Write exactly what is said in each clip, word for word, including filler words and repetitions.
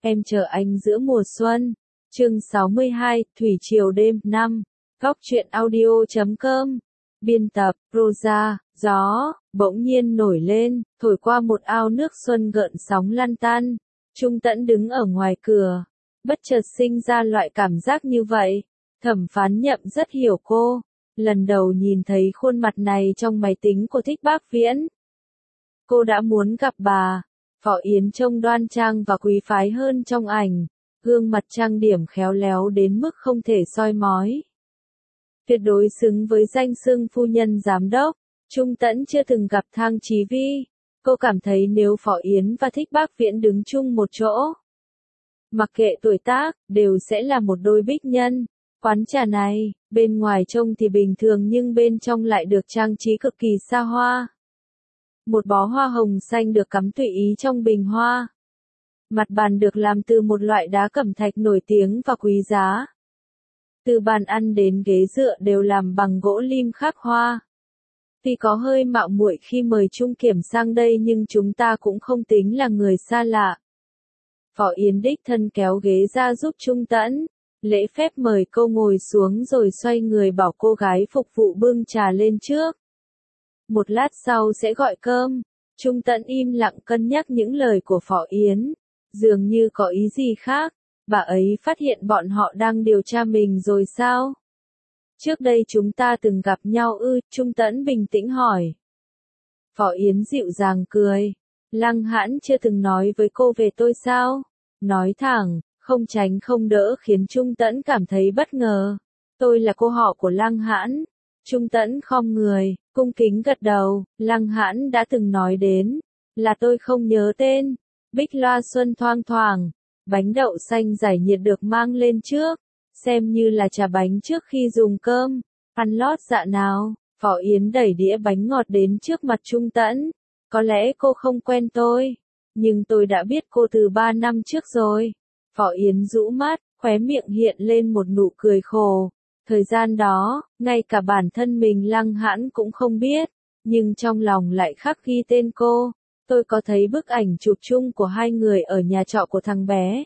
Em chờ anh giữa mùa xuân. Chương sáu mươi hai, Thủy triều đêm năm. Góc truyện audio chấm com. Biên tập, Rosa. Gió, bỗng nhiên nổi lên, thổi qua một ao nước xuân gợn sóng lăn tăn. Trung Tẫn đứng ở ngoài cửa. Bất chợt sinh ra loại cảm giác như vậy. Thẩm Phán Nhậm rất hiểu cô. Lần đầu nhìn thấy khuôn mặt này trong máy tính của Thích Bác Viễn. Cô đã muốn gặp bà. Phỏ Yến trông đoan trang và quý phái hơn trong ảnh. Gương mặt trang điểm khéo léo đến mức không thể soi mói. Tuyệt đối xứng với danh xưng phu nhân giám đốc. Trung Tẫn chưa từng gặp Thang Chí Vi. Cô cảm thấy nếu Phỏ Yến và Thích Bác Viễn đứng chung một chỗ, mặc kệ tuổi tác, đều sẽ là một đôi bích nhân. Quán trà này, bên ngoài trông thì bình thường nhưng bên trong lại được trang trí cực kỳ xa hoa. Một bó hoa hồng xanh được cắm tùy ý trong bình hoa. Mặt bàn được làm từ một loại đá cẩm thạch nổi tiếng và quý giá. Từ bàn ăn đến ghế dựa đều làm bằng gỗ lim khắc hoa. Tuy có hơi mạo muội khi mời Trung Kiểm sang đây nhưng chúng ta cũng không tính là người xa lạ. Phỏ Yến đích thân kéo ghế ra giúp Trung Tẫn. Lễ phép mời cô ngồi xuống rồi xoay người bảo cô gái phục vụ bưng trà lên trước. Một lát sau sẽ gọi cơm. Trung Tẫn im lặng cân nhắc những lời của Phỏ Yến. Dường như có ý gì khác. Bà ấy phát hiện bọn họ đang điều tra mình rồi sao? Trước đây chúng ta từng gặp nhau ư? Trung Tẫn bình tĩnh hỏi. Phỏ Yến dịu dàng cười. Lăng Hãn chưa từng nói với cô về tôi sao? Nói thẳng, không tránh không đỡ khiến Trung Tẫn cảm thấy bất ngờ. Tôi là cô họ của Lăng Hãn. Trung Tẫn khom người, cung kính gật đầu. Lăng Hãn đã từng nói đến. Là tôi không nhớ tên. Bích loa xuân thoang thoảng. Bánh đậu xanh giải nhiệt được mang lên trước. Xem như là trà bánh trước khi dùng cơm. Ăn lót dạ nào. Phỏ Yến đẩy đĩa bánh ngọt đến trước mặt Trung Tẫn. Có lẽ cô không quen tôi. Nhưng tôi đã biết cô từ ba năm trước rồi. Phỏ Yến rũ mắt, khóe miệng hiện lên một nụ cười khổ. Thời gian đó, ngay cả bản thân mình Lăng Hãn cũng không biết. Nhưng trong lòng lại khắc ghi tên cô. Tôi có thấy bức ảnh chụp chung của hai người ở nhà trọ của thằng bé.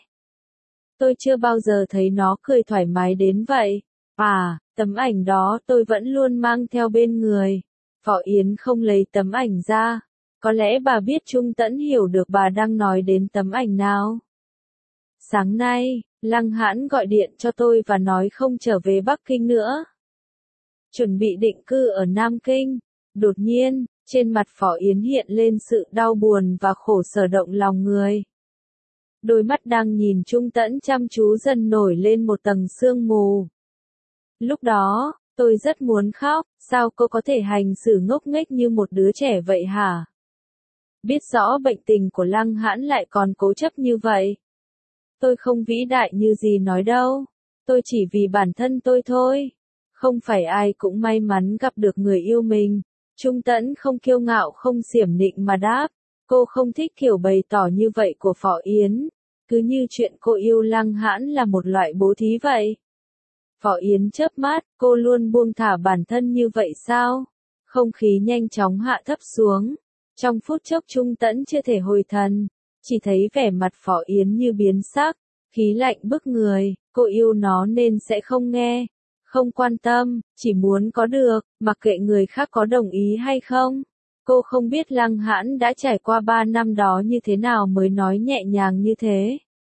Tôi chưa bao giờ thấy nó cười thoải mái đến vậy. À, tấm ảnh đó tôi vẫn luôn mang theo bên người. Phỏ Yến không lấy tấm ảnh ra. Có lẽ bà biết Trung Tẫn hiểu được bà đang nói đến tấm ảnh nào. Sáng nay, Lăng Hãn gọi điện cho tôi và nói không trở về Bắc Kinh nữa. Chuẩn bị định cư ở Nam Kinh. Đột nhiên, trên mặt Phỏ Yến hiện lên sự đau buồn và khổ sở động lòng người. Đôi mắt đang nhìn Trung Tẫn chăm chú dần nổi lên một tầng sương mù. Lúc đó, tôi rất muốn khóc, sao cô có thể hành xử ngốc nghếch như một đứa trẻ vậy hả? Biết rõ bệnh tình của Lăng Hãn lại còn cố chấp như vậy. Tôi không vĩ đại như gì nói đâu. Tôi chỉ vì bản thân tôi thôi. Không phải ai cũng may mắn gặp được người yêu mình. Trung Tẫn không kiêu ngạo không xiểm nịnh mà đáp. Cô không thích kiểu bày tỏ như vậy của Phỏ Yến. Cứ như chuyện cô yêu Lăng Hãn là một loại bố thí vậy. Phỏ Yến chớp mắt, cô luôn buông thả bản thân như vậy sao? Không khí nhanh chóng hạ thấp xuống. Trong phút chốc Trung Tẫn chưa thể hồi thần. Chỉ thấy vẻ mặt Phỏ Yến như biến sắc. Khí lạnh bức người, cô yêu nó nên sẽ không nghe. Không quan tâm, chỉ muốn có được, mặc kệ người khác có đồng ý hay không. Cô không biết Lăng Hãn đã trải qua ba năm đó như thế nào mới nói nhẹ nhàng như thế.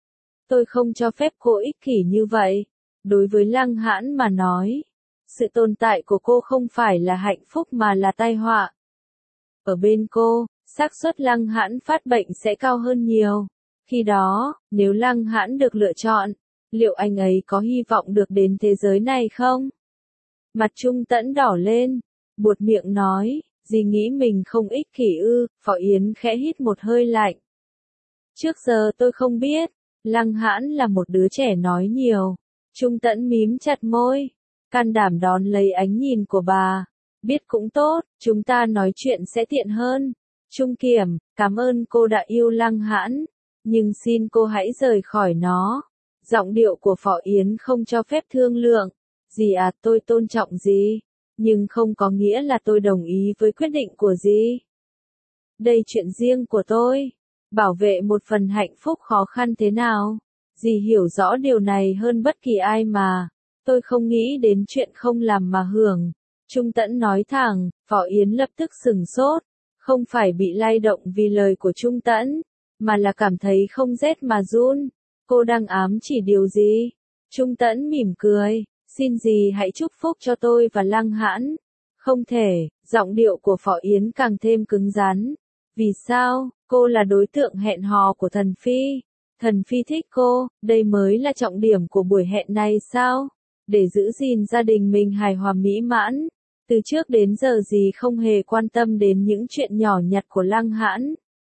Tôi không cho phép cô ích kỷ như vậy. Đối với Lăng Hãn mà nói, sự tồn tại của cô không phải là hạnh phúc mà là tai họa. Ở bên cô, xác suất Lăng Hãn phát bệnh sẽ cao hơn nhiều. Khi đó, nếu Lăng Hãn được lựa chọn, liệu anh ấy có hy vọng được đến thế giới này không? Mặt Trung Tẫn đỏ lên, buột miệng nói, dì nghĩ mình không ích kỷ ư? Phỏ Yến khẽ hít một hơi lạnh. Trước giờ tôi không biết, Lăng Hãn là một đứa trẻ nói nhiều. Trung Tẫn mím chặt môi, can đảm đón lấy ánh nhìn của bà. Biết cũng tốt, chúng ta nói chuyện sẽ tiện hơn. Trung Kiểm, cảm ơn cô đã yêu Lăng Hãn, nhưng xin cô hãy rời khỏi nó. Giọng điệu của Phỏ Yến không cho phép thương lượng. Dì à, tôi tôn trọng dì, nhưng không có nghĩa là tôi đồng ý với quyết định của dì. Đây chuyện riêng của tôi. bảo vệ một phần hạnh phúc khó khăn thế nào. Dì hiểu rõ điều này hơn bất kỳ ai mà. Tôi không nghĩ đến chuyện không làm mà hưởng. Trung Tẫn nói thẳng, Phó Yến lập tức sửng sốt. Không phải bị lay động vì lời của Trung Tẫn, mà là cảm thấy không rét mà run. Cô đang ám chỉ điều gì? Trung Tẫn mỉm cười, xin dì hãy chúc phúc cho tôi và Lăng Hãn. Không thể, giọng điệu của Phó Yến càng thêm cứng rắn. Vì sao? Cô là đối tượng hẹn hò của Thần Phi. Thần Phi thích cô, đây mới là trọng điểm của buổi hẹn này sao? Để giữ gìn gia đình mình hài hòa mỹ mãn. Từ trước đến giờ dì không hề quan tâm đến những chuyện nhỏ nhặt của Lăng Hãn.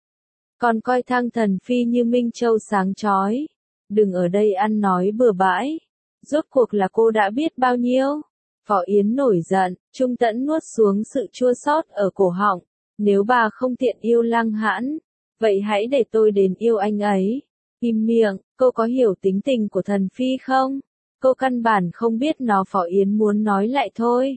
Còn coi Thăng Thần Phi như Minh Châu sáng chói. Đừng ở đây ăn nói bừa bãi. Rốt cuộc là cô đã biết bao nhiêu? Phó Yến nổi giận, Trung Tẫn nuốt xuống sự chua xót ở cổ họng. Nếu bà không tiện yêu Lăng Hãn, vậy hãy để tôi đến yêu anh ấy. Im miệng, cô có hiểu tính tình của Thần Phi không? Cô căn bản không biết nó. Phó Yến muốn nói lại thôi.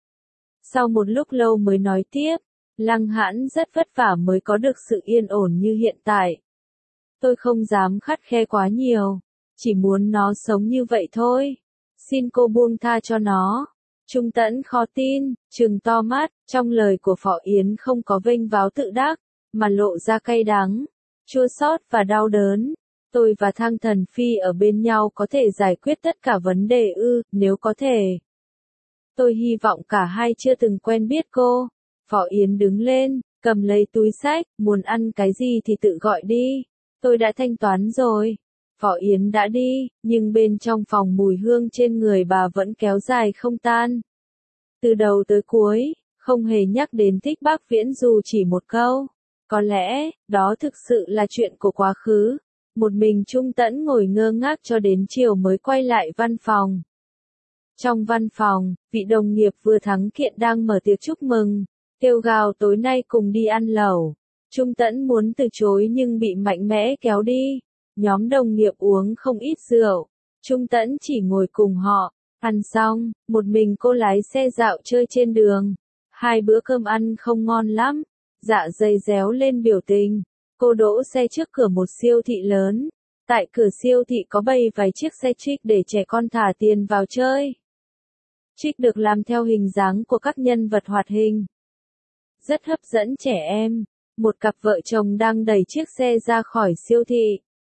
Sau một lúc lâu mới nói tiếp, Lăng Hãn rất vất vả mới có được sự yên ổn như hiện tại. Tôi không dám khắt khe quá nhiều, chỉ muốn nó sống như vậy thôi. Xin cô buông tha cho nó. Trung Tẫn khó tin, trừng to mắt, trong lời của Phó Yến không có vênh váo tự đắc, mà lộ ra cay đắng, chua xót và đau đớn. Tôi và Thăng Thần Phi ở bên nhau có thể giải quyết tất cả vấn đề ư? Nếu có thể. Tôi hy vọng cả hai chưa từng quen biết cô. Phó Yến đứng lên, cầm lấy túi xách, muốn ăn cái gì thì tự gọi đi. Tôi đã thanh toán rồi. Phó Yến đã đi, nhưng bên trong phòng mùi hương trên người bà vẫn kéo dài không tan. Từ đầu tới cuối, không hề nhắc đến Thích Bác Viễn dù chỉ một câu. Có lẽ, đó thực sự là chuyện của quá khứ. Một mình Trung Tẫn ngồi ngơ ngác cho đến chiều mới quay lại văn phòng. Trong văn phòng, vị đồng nghiệp vừa thắng kiện đang mở tiệc chúc mừng, kêu gào tối nay cùng đi ăn lẩu. Trung Tẫn muốn từ chối nhưng bị mạnh mẽ kéo đi. Nhóm đồng nghiệp uống không ít rượu. Trung Tẫn chỉ ngồi cùng họ. Ăn xong, một mình cô lái xe dạo chơi trên đường. Hai bữa cơm ăn không ngon lắm. Dạ dày réo lên biểu tình. Cô đỗ xe trước cửa một siêu thị lớn. Tại cửa siêu thị có bày vài chiếc xe trích để trẻ con thả tiền vào chơi. Trích được làm theo hình dáng của các nhân vật hoạt hình. Rất hấp dẫn trẻ em. Một cặp vợ chồng đang đẩy chiếc xe ra khỏi siêu thị.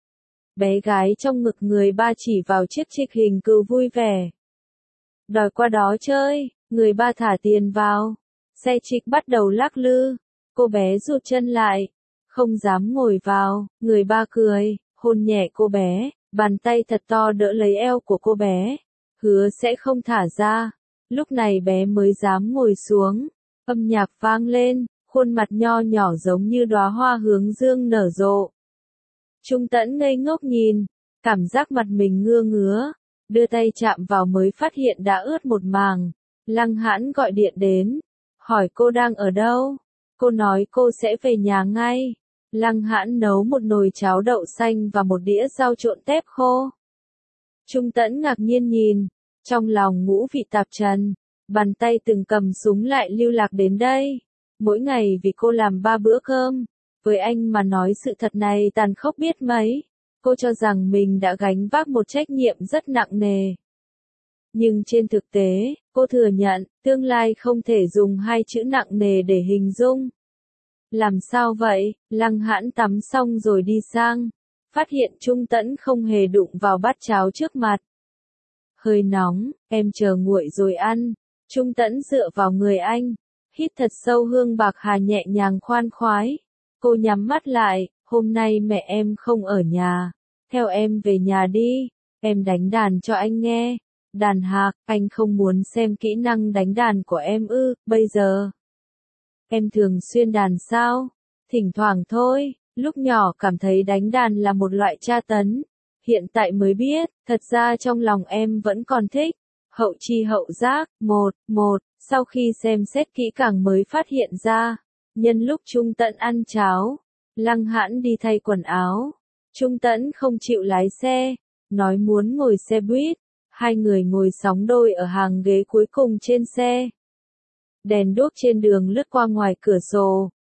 Bé gái trong ngực người ba chỉ vào chiếc trích hình cừu vui vẻ. Đòi qua đó chơi, người ba thả tiền vào. Xe trích bắt đầu lắc lư. Cô bé rụt chân lại. Không dám ngồi vào, người ba cười, hôn nhẹ cô bé, bàn tay thật to đỡ lấy eo của cô bé. Hứa sẽ không thả ra. Lúc này bé mới dám ngồi xuống. Âm nhạc vang lên, khuôn mặt nho nhỏ giống như đóa hoa hướng dương nở rộ. Trung Tẫn ngây ngốc nhìn, cảm giác mặt mình ngưa ngứa, đưa tay chạm vào mới phát hiện đã ướt một màng. Lăng Hãn gọi điện đến, hỏi cô đang ở đâu. Cô nói cô sẽ về nhà ngay. Lăng Hãn nấu một nồi cháo đậu xanh và một đĩa rau trộn tép khô. Trung Tẫn ngạc nhiên nhìn, trong lòng ngũ vị tạp trần, bàn tay từng cầm súng lại lưu lạc đến đây. Mỗi ngày vì cô làm ba bữa cơm. Với anh mà nói sự thật này tàn khốc biết mấy. Cô cho rằng mình đã gánh vác một trách nhiệm rất nặng nề. Nhưng trên thực tế, cô thừa nhận, tương lai không thể dùng hai chữ nặng nề để hình dung. Làm sao vậy? Lăng Hãn tắm xong rồi đi sang. Phát hiện Trung Tẫn không hề đụng vào bát cháo trước mặt. Hơi nóng, em chờ nguội rồi ăn. Trung Tẫn dựa vào người anh. Hít thật sâu hương bạc hà nhẹ nhàng khoan khoái. Cô nhắm mắt lại, hôm nay mẹ em không ở nhà. Theo em về nhà đi, em đánh đàn cho anh nghe. Đàn hạc, anh không muốn xem kỹ năng đánh đàn của em ư, bây giờ. Em thường xuyên đàn sao? Thỉnh thoảng thôi, lúc nhỏ cảm thấy đánh đàn là một loại tra tấn. Hiện tại mới biết, thật ra trong lòng em vẫn còn thích. Hậu chi hậu giác, một, một, sau khi xem xét kỹ càng mới phát hiện ra. Nhân lúc Trung Tẫn ăn cháo, Lăng Hãn đi thay quần áo. Trung Tẫn không chịu lái xe, nói muốn ngồi xe buýt. Hai người ngồi sóng đôi ở hàng ghế cuối cùng trên xe. Đèn đuốc trên đường lướt qua ngoài cửa sổ,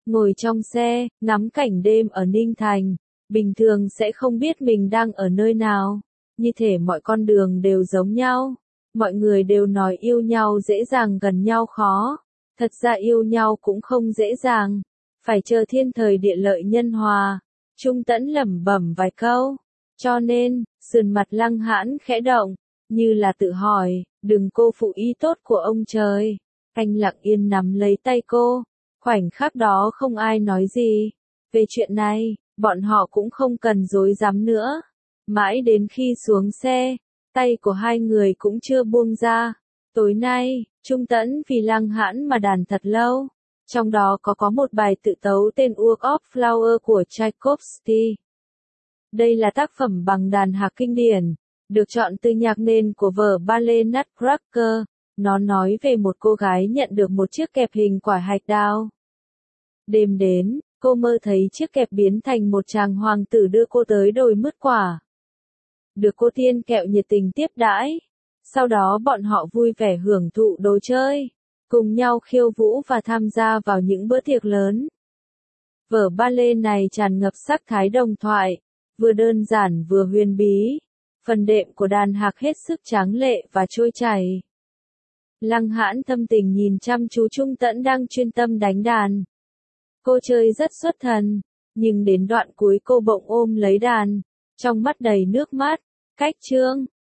ngồi trong xe, ngắm cảnh đêm ở Ninh Thành, bình thường sẽ không biết mình đang ở nơi nào, như thể mọi con đường đều giống nhau, mọi người đều nói yêu nhau dễ dàng gần nhau khó, thật ra yêu nhau cũng không dễ dàng, phải chờ thiên thời địa lợi nhân hòa. Trung Tẫn lẩm bẩm vài câu, cho nên, sườn mặt Lăng Hãn khẽ động, như là tự hỏi, đừng cô phụ ý tốt của ông trời. Anh lặng yên nắm lấy tay cô, khoảnh khắc đó không ai nói gì. Về chuyện này, bọn họ cũng không cần dối dám nữa. Mãi đến khi xuống xe, tay của hai người cũng chưa buông ra. Tối nay, Trung Tẫn vì Lăng Hãn mà đàn thật lâu. Trong đó có có một bài tự tấu tên Walk of Flower của Tchaikovsky. Đây là tác phẩm bằng đàn hạc kinh điển, được chọn từ nhạc nền của vở ballet Nutcracker. Nó nói về một cô gái nhận được một chiếc kẹp hình quả hạch đào. Đêm đến, cô mơ thấy chiếc kẹp biến thành một chàng hoàng tử đưa cô tới đồi mứt quả. Được cô tiên kẹo nhiệt tình tiếp đãi. Sau đó bọn họ vui vẻ hưởng thụ đồ chơi, cùng nhau khiêu vũ và tham gia vào những bữa tiệc lớn. Vở ballet này tràn ngập sắc thái đồng thoại, vừa đơn giản vừa huyền bí. Phần đệm của đàn hạc hết sức tráng lệ và trôi chảy. Lăng Hãn thâm tình nhìn chăm chú Trung Tẫn đang chuyên tâm đánh đàn. Cô chơi rất xuất thần, nhưng đến đoạn cuối cô bỗng ôm lấy đàn, trong mắt đầy nước mắt. Cách chương